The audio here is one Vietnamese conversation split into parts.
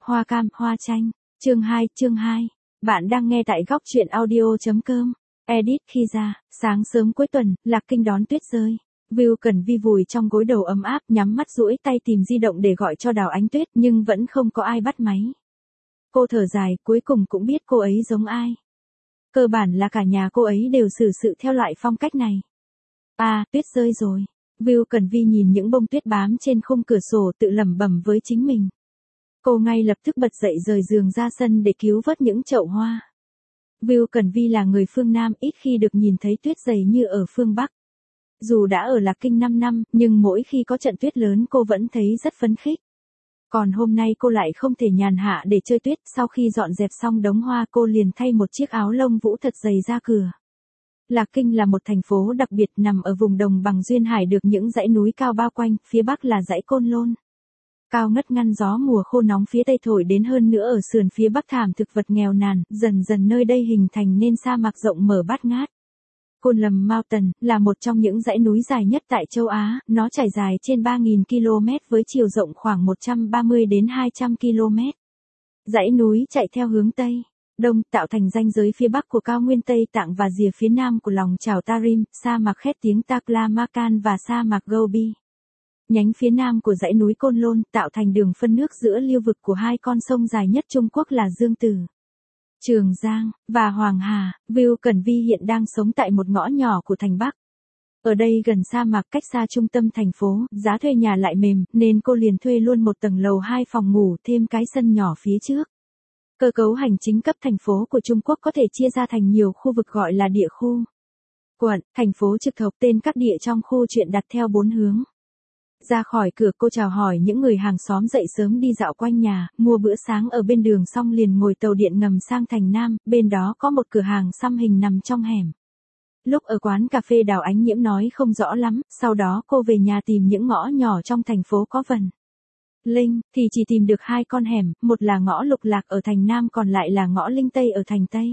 Hoa cam, hoa chanh. Chương 2. Bạn đang nghe tại góc truyện audio.com. Edit khi ra, sáng sớm cuối tuần, Lạc Kinh đón tuyết rơi. View Cần Vi vùi trong gối đầu ấm áp, nhắm mắt duỗi tay tìm di động để gọi cho Đào Ánh Tuyết nhưng vẫn không có ai bắt máy. Cô thở dài, cuối cùng cũng biết cô ấy giống ai. Cơ bản là cả nhà cô ấy đều xử sự theo loại phong cách này. Tuyết rơi rồi. View Cần Vi nhìn những bông tuyết bám trên khung cửa sổ tự lẩm bẩm với chính mình. Cô ngay lập tức bật dậy rời giường ra sân để cứu vớt những chậu hoa. View Cần Vi là người phương Nam, ít khi được nhìn thấy tuyết dày như ở phương Bắc. Dù đã ở Lạc Kinh 5 năm, nhưng mỗi khi có trận tuyết lớn cô vẫn thấy rất phấn khích. Còn hôm nay cô lại không thể nhàn hạ để chơi tuyết, sau khi dọn dẹp xong đống hoa cô liền thay một chiếc áo lông vũ thật dày ra cửa. Lạc Kinh là một thành phố đặc biệt nằm ở vùng đồng bằng duyên hải được những dãy núi cao bao quanh, phía bắc là dãy Côn Lôn. Cao ngất ngăn gió mùa khô nóng phía tây thổi đến, hơn nữa ở sườn phía bắc thảm thực vật nghèo nàn, dần dần nơi đây hình thành nên sa mạc rộng mở bát ngát. Côn Lầm Mountain là một trong những dãy núi dài nhất tại châu Á, nó trải dài trên 3.000 km với chiều rộng khoảng 130 đến 200 km. Dãy núi chạy theo hướng Tây, Đông tạo thành ranh giới phía bắc của cao nguyên Tây Tạng và rìa phía nam của lòng chảo Tarim, sa mạc khét tiếng Taklamakan và sa mạc Gobi. Nhánh phía nam của dãy núi Côn Lôn tạo thành đường phân nước giữa lưu vực của hai con sông dài nhất Trung Quốc là Dương Tử, Trường Giang và Hoàng Hà. View Cần Vi hiện đang sống tại một ngõ nhỏ của thành Bắc. Ở đây gần sa mạc, cách xa trung tâm thành phố, giá thuê nhà lại mềm, nên cô liền thuê luôn một tầng lầu 2 phòng ngủ thêm cái sân nhỏ phía trước. Cơ cấu hành chính cấp thành phố của Trung Quốc có thể chia ra thành nhiều khu vực gọi là địa khu, quận, thành phố trực thuộc. Tên các địa trong khu chuyện đặt theo 4 hướng. Ra khỏi cửa cô chào hỏi những người hàng xóm, dậy sớm đi dạo quanh nhà, mua bữa sáng ở bên đường xong liền ngồi tàu điện ngầm sang thành Nam, bên đó có một cửa hàng xăm hình nằm trong hẻm. Lúc ở quán cà phê Đào Ánh Nhiễm nói không rõ lắm, sau đó cô về nhà tìm những ngõ nhỏ trong thành phố có vần Linh, thì chỉ tìm được 2 con hẻm, một là ngõ Lục Lạc ở thành Nam, còn lại là ngõ Linh Tây ở thành Tây.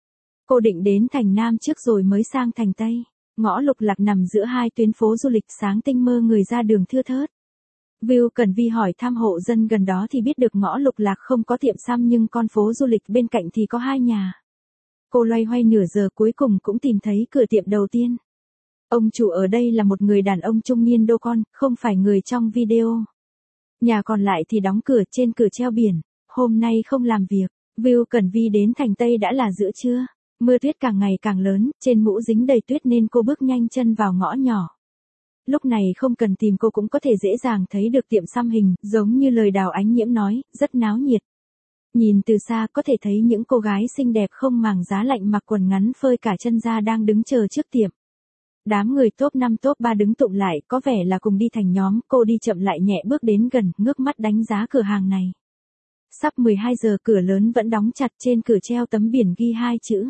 Cô định đến thành Nam trước rồi mới sang thành Tây. Ngõ Lục Lạc nằm giữa hai tuyến phố du lịch, sáng tinh mơ người ra đường thưa thớt. View Cần Vi hỏi thăm hộ dân gần đó thì biết được ngõ Lục Lạc không có tiệm xăm nhưng con phố du lịch bên cạnh thì có 2 nhà. Cô loay hoay nửa giờ cuối cùng cũng tìm thấy cửa tiệm đầu tiên. Ông chủ ở đây là một người đàn ông trung niên đô con, không phải người trong video. Nhà còn lại thì đóng cửa, trên cửa treo biển, hôm nay không làm việc. View Cần Vi đến thành Tây đã là giữa trưa. Mưa tuyết càng ngày càng lớn, trên mũ dính đầy tuyết nên cô bước nhanh chân vào ngõ nhỏ. Lúc này không cần tìm cô cũng có thể dễ dàng thấy được tiệm xăm hình, giống như lời Đào Ánh Nhiễm nói, rất náo nhiệt. Nhìn từ xa có thể thấy những cô gái xinh đẹp không màng giá lạnh mặc quần ngắn phơi cả chân ra đang đứng chờ trước tiệm. Đám người top 5 top 3 đứng tụng lại, có vẻ là cùng đi thành nhóm. Cô đi chậm lại nhẹ bước đến gần, ngước mắt đánh giá cửa hàng này. Sắp 12 giờ, cửa lớn vẫn đóng chặt, trên cửa treo tấm biển ghi 2 chữ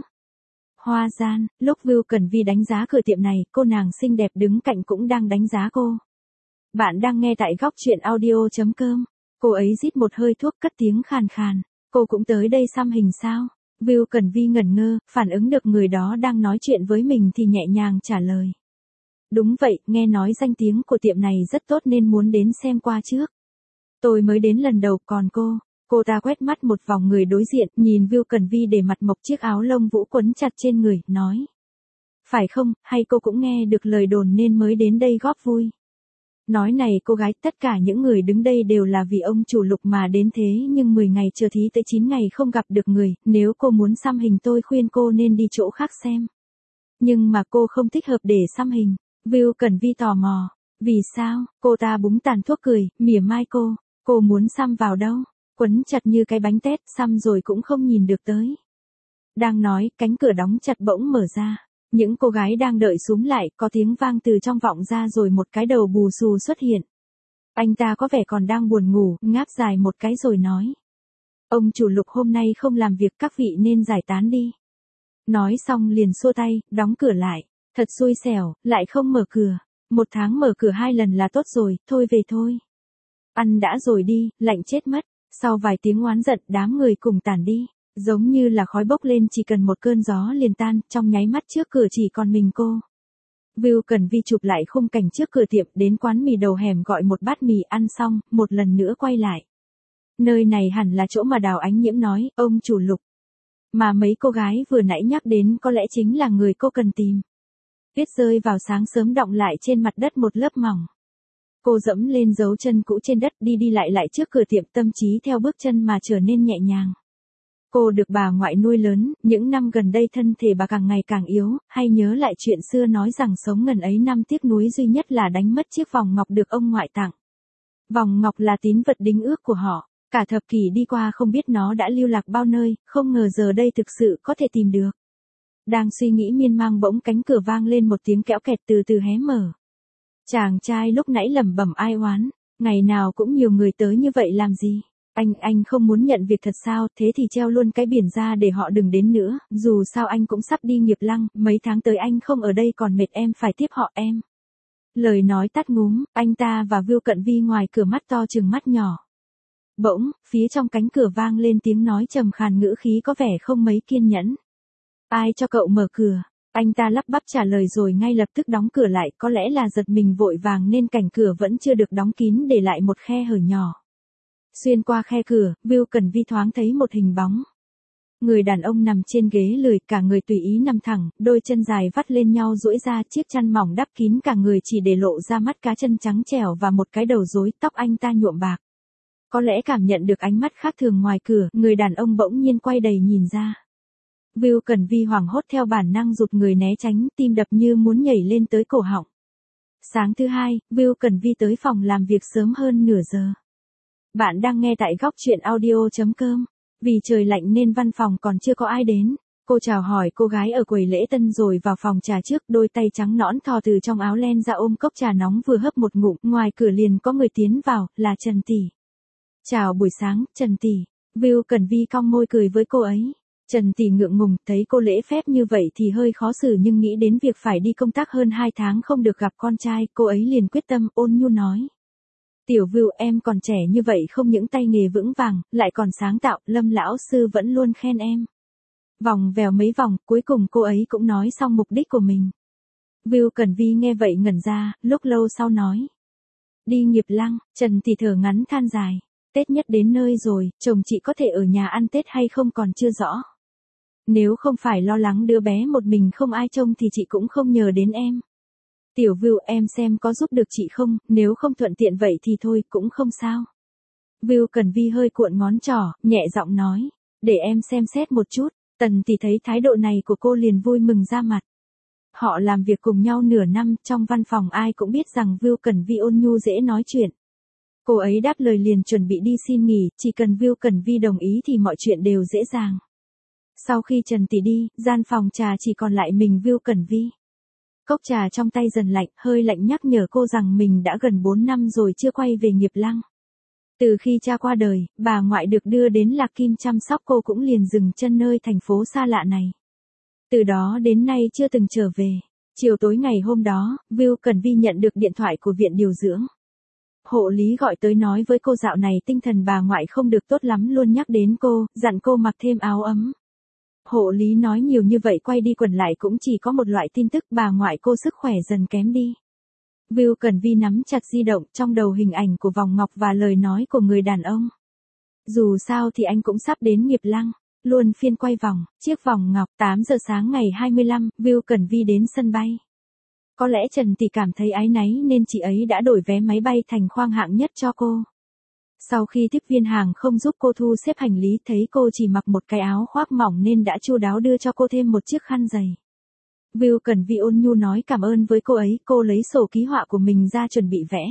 Hoa Gian. Lúc View Cần Vi đánh giá cửa tiệm này, cô nàng xinh đẹp đứng cạnh cũng đang đánh giá cô. Bạn đang nghe tại góc truyện audio.com. Cô ấy rít một hơi thuốc cất tiếng khàn khàn. Cô cũng tới đây xăm hình sao? View Cần Vi ngẩn ngơ, phản ứng được người đó đang nói chuyện với mình thì nhẹ nhàng trả lời. Đúng vậy, nghe nói danh tiếng của tiệm này rất tốt nên muốn đến xem qua trước. Tôi mới đến lần đầu, còn cô ta quét mắt một vòng người đối diện, nhìn View Cần Vi để mặt mộc chiếc áo lông vũ quấn chặt trên người, nói. Phải không, hay cô cũng nghe được lời đồn nên mới đến đây góp vui? Nói này cô gái, tất cả những người đứng đây đều là vì ông chủ Lục mà đến thế nhưng 10 ngày chờ thí tới 9 ngày không gặp được người, nếu cô muốn xăm hình tôi khuyên cô nên đi chỗ khác xem. Nhưng mà cô không thích hợp để xăm hình. View Cần Vi tò mò. Vì sao? Cô ta búng tàn thuốc cười, mỉa mai cô muốn xăm vào đâu? Quấn chặt như cái bánh tét, xăm rồi cũng không nhìn được tới. Đang nói, cánh cửa đóng chặt bỗng mở ra. Những cô gái đang đợi xúm lại, có tiếng vang từ trong vọng ra rồi một cái đầu bù xù xuất hiện. Anh ta có vẻ còn đang buồn ngủ, ngáp dài một cái rồi nói. Ông chủ Lục hôm nay không làm việc, các vị nên giải tán đi. Nói xong liền xua tay, đóng cửa lại. Thật xui xẻo, lại không mở cửa. 1 tháng mở cửa 2 lần là tốt rồi, thôi về thôi. Ăn đã rồi đi, lạnh chết mất. Sau vài tiếng oán giận, đám người cùng tản đi. Giống như là khói bốc lên, chỉ cần một cơn gió liền tan, trong nháy mắt trước cửa chỉ còn mình cô. View Cần Vi chụp lại khung cảnh trước cửa tiệm, đến quán mì đầu hẻm gọi một bát mì, ăn xong, một lần nữa quay lại. Nơi này hẳn là chỗ mà Đào Ánh Nhiễm nói, ông chủ Lục. Mà mấy cô gái vừa nãy nhắc đến có lẽ chính là người cô cần tìm. Tuyết rơi vào sáng sớm đọng lại trên mặt đất một lớp mỏng. Cô dẫm lên dấu chân cũ trên đất đi đi lại lại trước cửa tiệm, tâm trí theo bước chân mà trở nên nhẹ nhàng. Cô được bà ngoại nuôi lớn, những năm gần đây thân thể bà càng ngày càng yếu, hay nhớ lại chuyện xưa nói rằng sống ngần ấy năm tiếc nuối duy nhất là đánh mất chiếc vòng ngọc được ông ngoại tặng. Vòng ngọc là tín vật đính ước của họ, cả thập kỷ đi qua không biết nó đã lưu lạc bao nơi, không ngờ giờ đây thực sự có thể tìm được. Đang suy nghĩ miên man bỗng cánh cửa vang lên một tiếng kéo kẹt từ từ hé mở. Chàng trai lúc nãy lẩm bẩm ai oán, ngày nào cũng nhiều người tới như vậy làm gì? Anh không muốn nhận việc thật sao, thế thì treo luôn cái biển ra để họ đừng đến nữa, dù sao anh cũng sắp đi nghiệp lăng, mấy tháng tới anh không ở đây còn mệt em phải tiếp họ em. Lời nói tắt ngúm, anh ta và Vưu Cận Vi ngoài cửa mắt to chừng mắt nhỏ. Bỗng, phía trong cánh cửa vang lên tiếng nói trầm khàn ngữ khí có vẻ không mấy kiên nhẫn. Ai cho cậu mở cửa? Anh ta lắp bắp trả lời rồi ngay lập tức đóng cửa lại, có lẽ là giật mình vội vàng nên cảnh cửa vẫn chưa được đóng kín để lại một khe hở nhỏ. Xuyên qua khe cửa, Vưu Cẩn Vi thoáng thấy một hình bóng. Người đàn ông nằm trên ghế lười, cả người tùy ý nằm thẳng, đôi chân dài vắt lên nhau duỗi ra, chiếc chăn mỏng đắp kín cả người chỉ để lộ ra mắt cá chân trắng trẻo và một cái đầu rối, tóc anh ta nhuộm bạc. Có lẽ cảm nhận được ánh mắt khác thường ngoài cửa, người đàn ông bỗng nhiên quay đầy nhìn ra. Vưu Cẩn Vi hoảng hốt theo bản năng rụt người né tránh, tim đập như muốn nhảy lên tới cổ họng. Sáng thứ hai, Vưu Cẩn Vi tới phòng làm việc sớm hơn nửa giờ. Bạn đang nghe tại góc chuyện audio.com. Vì trời lạnh nên văn phòng còn chưa có ai đến. Cô chào hỏi cô gái ở quầy lễ tân rồi vào phòng trà trước, đôi tay trắng nõn thò từ trong áo len ra ôm cốc trà nóng vừa hấp một ngụm, ngoài cửa liền có người tiến vào, là Trần Tỷ. Chào buổi sáng, Trần Tỷ. Vưu Cẩn Vi cong môi cười với cô ấy. Trần Tỷ ngượng ngùng, thấy cô lễ phép như vậy thì hơi khó xử nhưng nghĩ đến việc phải đi công tác hơn 2 tháng không được gặp con trai, cô ấy liền quyết tâm ôn nhu nói. Tiểu Vưu em còn trẻ như vậy không những tay nghề vững vàng, lại còn sáng tạo, Lâm lão sư vẫn luôn khen em. Vòng vèo mấy vòng, cuối cùng cô ấy cũng nói xong mục đích của mình. Vưu Cẩn Vi nghe vậy ngẩn ra, lúc lâu sau nói. Đi nghiệp lăng, Trần Tỷ thở ngắn than dài. Tết nhất đến nơi rồi, chồng chị có thể ở nhà ăn Tết hay không còn chưa rõ. Nếu không phải lo lắng đứa bé một mình không ai trông thì chị cũng không nhờ đến em. Tiểu Vưu em xem có giúp được chị không, nếu không thuận tiện vậy thì thôi, cũng không sao. Vưu Cẩn Vi hơi cuộn ngón trỏ, nhẹ giọng nói, để em xem xét một chút. Tần Tỷ thấy thái độ này của cô liền vui mừng ra mặt. Họ làm việc cùng nhau nửa năm, trong văn phòng ai cũng biết rằng Vưu Cẩn Vi ôn nhu dễ nói chuyện. Cô ấy đáp lời liền chuẩn bị đi xin nghỉ, chỉ cần Vưu Cẩn Vi đồng ý thì mọi chuyện đều dễ dàng. Sau khi Trần Tỷ đi, gian phòng trà chỉ còn lại mình Vưu Cẩn Vi. Cốc trà trong tay dần lạnh, hơi lạnh nhắc nhở cô rằng mình đã gần 4 năm rồi chưa quay về nghiệp lăng. Từ khi cha qua đời, bà ngoại được đưa đến Lạc Kim chăm sóc cô cũng liền dừng chân nơi thành phố xa lạ này. Từ đó đến nay chưa từng trở về. Chiều tối ngày hôm đó, Vưu Cẩn Vi nhận được điện thoại của viện điều dưỡng. Hộ lý gọi tới nói với cô dạo này tinh thần bà ngoại không được tốt lắm, luôn nhắc đến cô, dặn cô mặc thêm áo ấm. Hộ lý nói nhiều như vậy quay đi quẩn lại cũng chỉ có một loại tin tức bà ngoại cô sức khỏe dần kém đi. Vưu Cẩn Vi nắm chặt di động, trong đầu hình ảnh của vòng ngọc và lời nói của người đàn ông. Dù sao thì anh cũng sắp đến nghiệp lăng, luôn phiên quay vòng, chiếc vòng ngọc. 8 giờ sáng ngày 25, Vưu Cẩn Vi đến sân bay. Có lẽ Trần Tỷ cảm thấy áy náy nên chị ấy đã đổi vé máy bay thành khoang hạng nhất cho cô. Sau khi tiếp viên hàng không giúp cô thu xếp hành lý, thấy cô chỉ mặc một cái áo khoác mỏng nên đã chu đáo đưa cho cô thêm một chiếc khăn giày. Vưu Cẩn Vi ôn nhu nói cảm ơn với cô ấy, cô lấy sổ ký họa của mình ra chuẩn bị vẽ.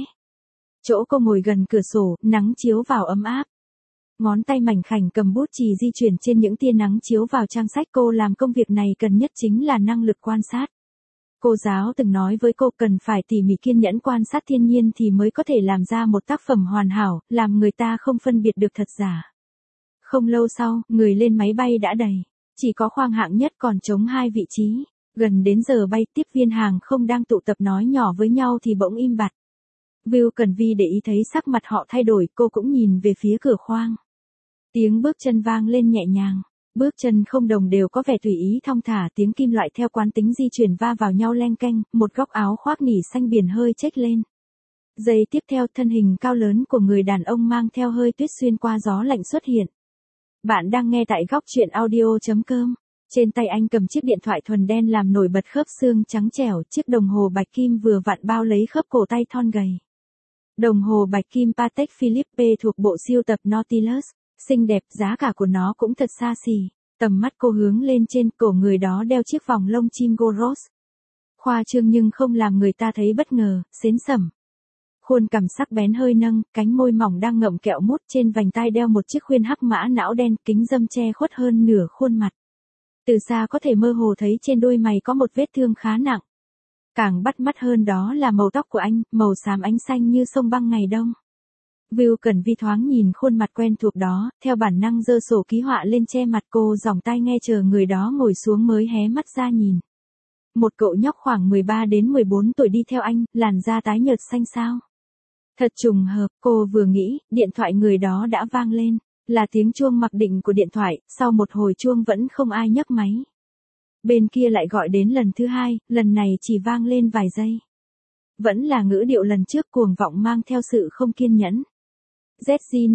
Chỗ cô ngồi gần cửa sổ, nắng chiếu vào ấm áp. Ngón tay mảnh khảnh cầm bút chì di chuyển trên những tia nắng chiếu vào trang sách. Cô làm công việc này cần nhất chính là năng lực quan sát. Cô giáo từng nói với cô cần phải tỉ mỉ kiên nhẫn quan sát thiên nhiên thì mới có thể làm ra một tác phẩm hoàn hảo, làm người ta không phân biệt được thật giả. Không lâu sau, người lên máy bay đã đầy. Chỉ có khoang hạng nhất còn trống 2 vị trí. Gần đến giờ bay, tiếp viên hàng không đang tụ tập nói nhỏ với nhau thì bỗng im bặt. Vưu Cẩn Vi để ý thấy sắc mặt họ thay đổi, cô cũng nhìn về phía cửa khoang. Tiếng bước chân vang lên nhẹ nhàng. Bước chân không đồng đều có vẻ tùy ý thong thả, tiếng kim loại theo quán tính di chuyển va vào nhau leng keng, một góc áo khoác nỉ xanh biển hơi chếch lên. Giây tiếp theo thân hình cao lớn của người đàn ông mang theo hơi tuyết xuyên qua gió lạnh xuất hiện. Bạn đang nghe tại góc truyện audio.com. Trên tay anh cầm chiếc điện thoại thuần đen làm nổi bật khớp xương trắng trẻo, chiếc đồng hồ bạch kim vừa vặn bao lấy khớp cổ tay thon gầy. Đồng hồ bạch kim Patek Philippe thuộc bộ sưu tập Nautilus, xinh đẹp, giá cả của nó cũng thật xa xỉ. Tầm mắt cô hướng lên trên, cổ người đó đeo chiếc vòng lông chim Goros. Khoa trương nhưng không làm người ta thấy bất ngờ, xến sẩm. Khuôn cằm sắc bén hơi nâng, cánh môi mỏng đang ngậm kẹo mút, trên vành tai đeo một chiếc khuyên hắc mã não đen, kính râm che khuất hơn nửa khuôn mặt. Từ xa có thể mơ hồ thấy trên đôi mày có một vết thương khá nặng. Càng bắt mắt hơn đó là màu tóc của anh, màu xám ánh xanh như sông băng ngày đông. View Cẩn Vi thoáng nhìn khuôn mặt quen thuộc đó, theo bản năng giơ sổ ký họa lên che mặt, cô giỏng tai nghe chờ người đó ngồi xuống mới hé mắt ra nhìn. Một cậu nhóc khoảng 13 đến 14 tuổi đi theo anh, làn da tái nhợt xanh xao. Thật trùng hợp, cô vừa nghĩ, điện thoại người đó đã vang lên, là tiếng chuông mặc định của điện thoại, sau một hồi chuông vẫn không ai nhấc máy. Bên kia lại gọi đến lần thứ hai, lần này chỉ vang lên vài giây. Vẫn là ngữ điệu lần trước, cuồng vọng mang theo sự không kiên nhẫn. ZG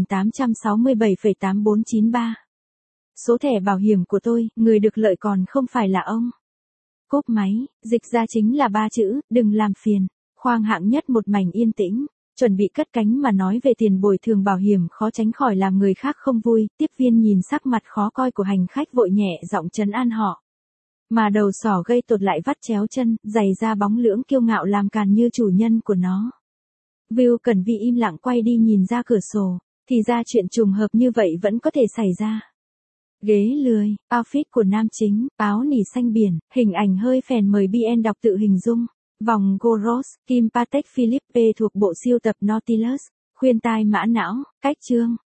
5867,8493. Số thẻ bảo hiểm của tôi, người được lợi còn không phải là ông. Cúp máy, dịch ra chính là 3 chữ, đừng làm phiền. Khoang hạng nhất một mảnh yên tĩnh, chuẩn bị cất cánh mà nói về tiền bồi thường bảo hiểm khó tránh khỏi làm người khác không vui. Tiếp viên nhìn sắc mặt khó coi của hành khách vội nhẹ giọng trấn an họ. Mà đầu sỏ gây tột lại vắt chéo chân, giày da bóng lưỡng kiêu ngạo làm càn như chủ nhân của nó. View Cẩn Vi im lặng quay đi nhìn ra cửa sổ, thì ra chuyện trùng hợp như vậy vẫn có thể xảy ra. Ghế lười, outfit của nam chính, áo nỉ xanh biển, hình ảnh hơi phèn mời BN đọc tự hình dung. Vòng Goros, kim Patek Philippe thuộc bộ sưu tập Nautilus, khuyên tai mã não, cách chương.